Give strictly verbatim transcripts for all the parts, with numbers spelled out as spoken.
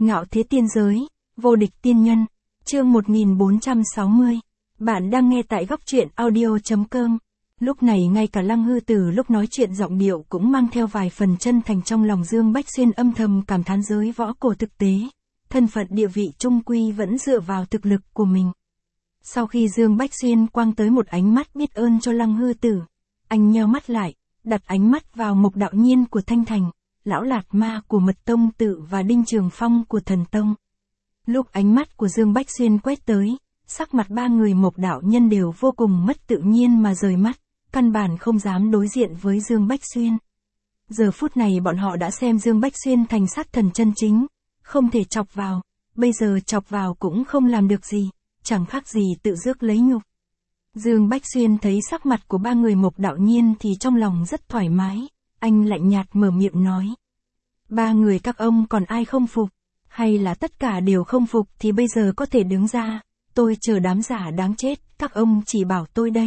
Ngạo thế tiên giới, vô địch tiên nhân, chương một nghìn bốn trăm sáu mươi. Bạn đang nghe tại góc truyện audio chấm com. Lúc này ngay cả Lăng Hư Tử lúc nói chuyện giọng điệu cũng mang theo vài phần chân thành, trong lòng Dương Bách Xuyên âm thầm cảm thán giới võ cổ thực tế. Thân phận địa vị trung quy vẫn dựa vào thực lực của mình. Sau khi Dương Bách Xuyên quăng tới một ánh mắt biết ơn cho Lăng Hư Tử, anh nheo mắt lại, đặt ánh mắt vào Mộc Đạo Nhiên của Thanh Thành, Lão Lạt Ma của Mật Tông Tự và Đinh Trường Phong của Thần Tông. Lúc ánh mắt của Dương Bách Xuyên quét tới, sắc mặt ba người Mộc đạo nhân đều vô cùng mất tự nhiên mà rời mắt, căn bản không dám đối diện với Dương Bách Xuyên. Giờ phút này bọn họ đã xem Dương Bách Xuyên thành sát thần chân chính, không thể chọc vào, bây giờ chọc vào cũng không làm được gì, chẳng khác gì tự rước lấy nhục. Dương Bách Xuyên thấy sắc mặt của ba người Mộc đạo nhiên thì trong lòng rất thoải mái, anh lạnh nhạt mở miệng nói. Ba người các ông còn ai không phục, hay là tất cả đều không phục thì bây giờ có thể đứng ra, tôi chờ đám giả đáng chết, các ông chỉ bảo tôi đây.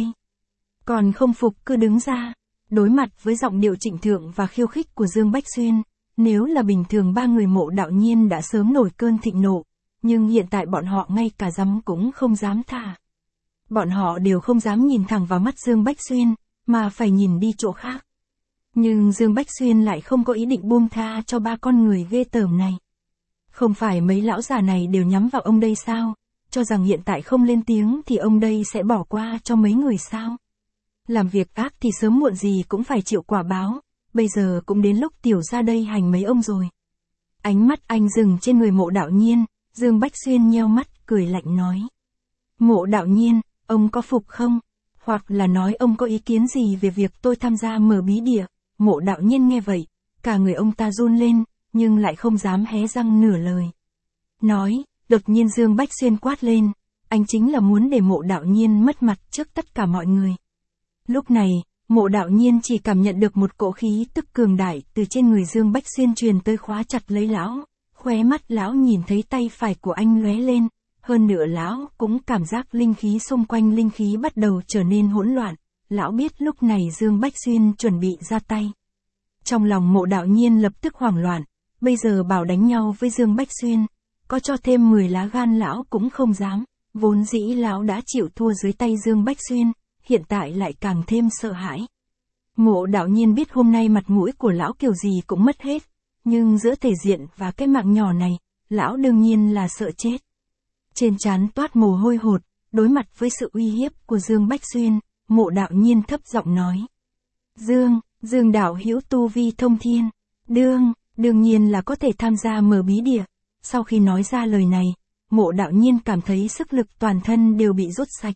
Còn không phục cứ đứng ra. Đối mặt với giọng điệu trịnh thượng và khiêu khích của Dương Bách Xuyên, nếu là bình thường ba người Mộ đạo nhiên đã sớm nổi cơn thịnh nộ, nhưng hiện tại bọn họ ngay cả dám cũng không dám thả. Bọn họ đều không dám nhìn thẳng vào mắt Dương Bách Xuyên, mà phải nhìn đi chỗ khác. Nhưng Dương Bách Xuyên lại không có ý định buông tha cho ba con người ghê tởm này. Không phải mấy lão già này đều nhắm vào ông đây sao, cho rằng hiện tại không lên tiếng thì ông đây sẽ bỏ qua cho mấy người sao. Làm việc ác thì sớm muộn gì cũng phải chịu quả báo, bây giờ cũng đến lúc tiểu ra đây hành mấy ông rồi. Ánh mắt anh dừng trên người Mộ đạo nhiên, Dương Bách Xuyên nheo mắt, cười lạnh nói. Mộ đạo nhiên, ông có phục không? Hoặc là nói ông có ý kiến gì về việc tôi tham gia mở bí địa? Mộ đạo nhiên nghe vậy, cả người ông ta run lên, nhưng lại không dám hé răng nửa lời. Nói, đột nhiên Dương Bách Xuyên quát lên, anh chính là muốn để Mộ đạo nhiên mất mặt trước tất cả mọi người. Lúc này, Mộ đạo nhiên chỉ cảm nhận được một cỗ khí tức cường đại từ trên người Dương Bách Xuyên truyền tới, khóa chặt lấy lão, khóe mắt lão nhìn thấy tay phải của anh lóe lên, hơn nữa lão cũng cảm giác linh khí xung quanh linh khí bắt đầu trở nên hỗn loạn, lão biết lúc này Dương Bách Xuyên chuẩn bị ra tay. Trong lòng Mộ đạo nhiên lập tức hoảng loạn, bây giờ bảo đánh nhau với Dương Bách Xuyên, có cho thêm mười lá gan lão cũng không dám, vốn dĩ lão đã chịu thua dưới tay Dương Bách Xuyên, hiện tại lại càng thêm sợ hãi. Mộ đạo nhiên biết hôm nay mặt mũi của lão kiểu gì cũng mất hết, nhưng giữa thể diện và cái mạng nhỏ này, lão đương nhiên là sợ chết. Trên trán toát mồ hôi hột, đối mặt với sự uy hiếp của Dương Bách Xuyên, Mộ đạo nhiên thấp giọng nói. Dương, Dương đạo hữu tu vi thông thiên, đương, đương nhiên là có thể tham gia mở bí địa. Sau khi nói ra lời này, Mộ đạo nhiên cảm thấy sức lực toàn thân đều bị rút sạch.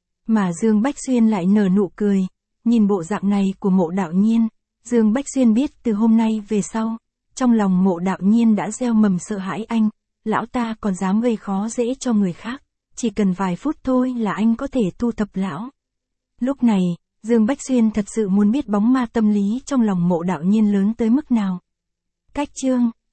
Mà Dương Bách Xuyên lại nở nụ cười, nhìn bộ dạng này của Mộ đạo nhiên, Dương Bách Xuyên biết từ hôm nay về sau, trong lòng Mộ đạo nhiên đã gieo mầm sợ hãi anh, lão ta còn dám gây khó dễ cho người khác, chỉ cần vài phút thôi là anh có thể thu thập lão. Lúc này, Dương Bách Xuyên thật sự muốn biết bóng ma tâm lý trong lòng Mộ đạo nhiên lớn tới mức nào. Cách chương